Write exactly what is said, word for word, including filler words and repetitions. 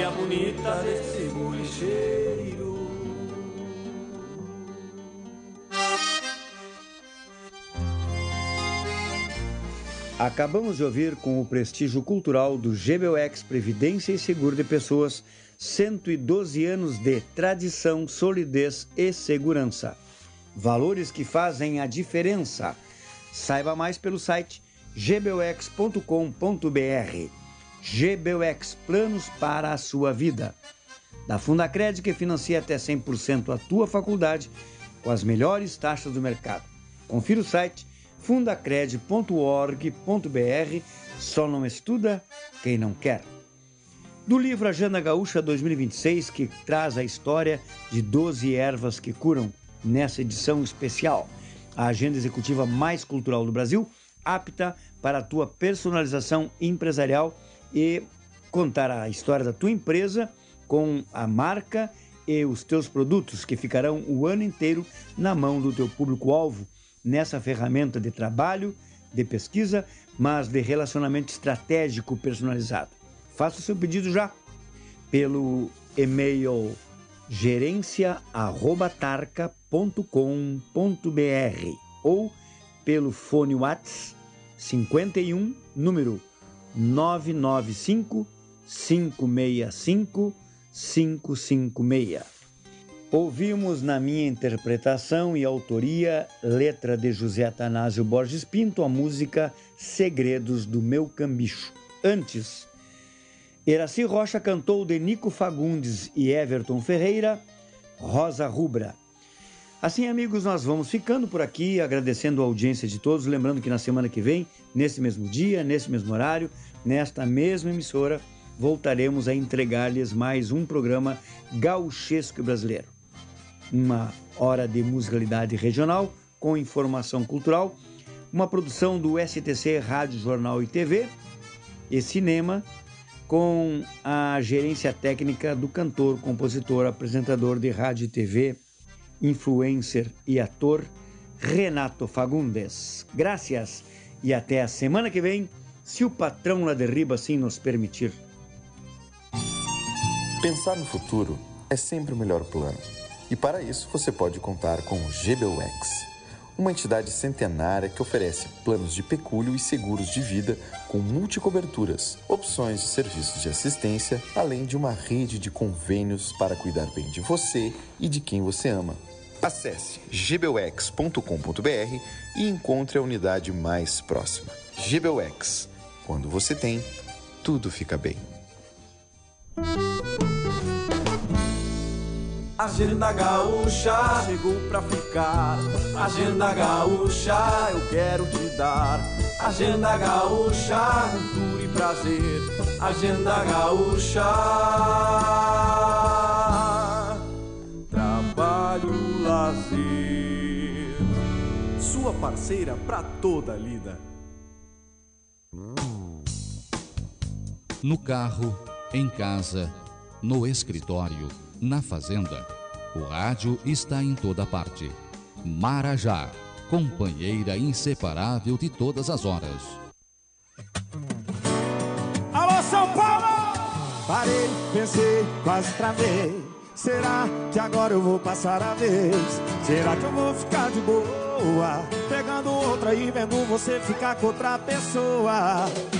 filha bonita desse bolicheiro. Acabamos de ouvir com o prestígio cultural do G B U X Previdência e Seguro de Pessoas, cento e doze anos de tradição, solidez e segurança. Valores que fazem a diferença. Saiba mais pelo site g b u x ponto com ponto b r. G B U X, planos para a sua vida. Da Fundacred, que financia até cem por cento a tua faculdade com as melhores taxas do mercado. Confira o site fundacred ponto org ponto b r. Só não estuda quem não quer. Do livro Agenda Gaúcha dois mil e vinte e seis, que traz a história de doze ervas que curam, nessa edição especial. A agenda executiva mais cultural do Brasil, apta para a tua personalização empresarial e contar a história da tua empresa com a marca e os teus produtos que ficarão o ano inteiro na mão do teu público-alvo nessa ferramenta de trabalho, de pesquisa, mas de relacionamento estratégico personalizado. Faça o seu pedido já pelo e-mail gerência arroba tarca ponto com ponto b r ou pelo fone WhatsApp cinquenta e um, número nove nove cinco, cinco seis cinco, cinco cinco seis. Ouvimos na minha interpretação e autoria, letra de José Atanásio Borges Pinto, a música Segredos do Meu Cambicho. Antes, Eraci Rocha cantou de Nico Fagundes e Everton Ferreira, Rosa Rubra. Assim, amigos, nós vamos ficando por aqui, agradecendo a audiência de todos, lembrando que na semana que vem, nesse mesmo dia, nesse mesmo horário, nesta mesma emissora, voltaremos a entregar-lhes mais um programa gauchesco e brasileiro. Uma hora de musicalidade regional com informação cultural, uma produção do S T C Rádio, Jornal e T V e Cinema, com a gerência técnica do cantor, compositor, apresentador de rádio e T V, influencer e ator Renato Fagundes. Graças e até a semana que vem, se o patrão lá de riba assim nos permitir. Pensar no futuro é sempre o melhor plano. E para isso você pode contar com o G B U X, uma entidade centenária que oferece planos de pecúlio e seguros de vida com multicoberturas, opções de serviços de assistência, além de uma rede de convênios para cuidar bem de você e de quem você ama. Acesse g b u x ponto com ponto b r e encontre a unidade mais próxima. G B U X. Quando você tem, tudo fica bem. Agenda Gaúcha chegou pra ficar. Agenda Gaúcha eu quero te dar. Agenda Gaúcha, cultura e prazer. Agenda Gaúcha, trabalho, lazer. Sua parceira pra toda a lida. No carro, em casa, no escritório, na fazenda, o rádio está em toda parte. Marajá, companheira inseparável de todas as horas. Alô, São Paulo! Parei, pensei, quase travei. Será que agora eu vou passar a vez? Será que eu vou ficar de boa? Pegando outra e vendo você ficar com outra pessoa?